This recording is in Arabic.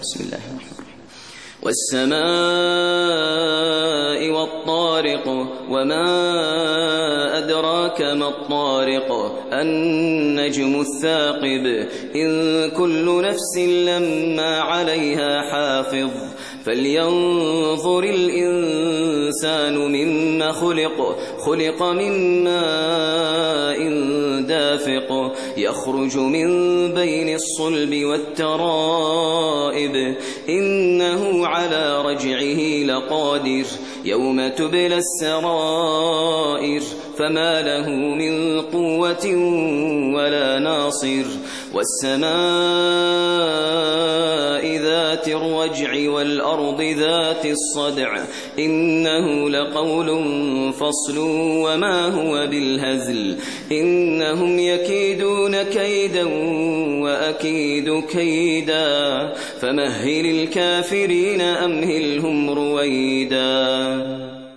بسم الله الرحمن الرحيم. والسماء والطارق وما أدراك ما الطارق النجم الثاقب إن كل نفس لما عليها حافظ فلينظر الإنسان مما خلق من ماء دافق يخرج من بين الصلب والترائب إنه على رجعه لقادر يوم تبلى السرائر فما له من قوة ولا ناصر والسماء ذات الرجع والأرض ذات الصدع إنه لقول فصل وما هو بالهزل إنهم يكيدون كيدا وأكيد كيدا فمهل الكافرين أمهلهم رويدا.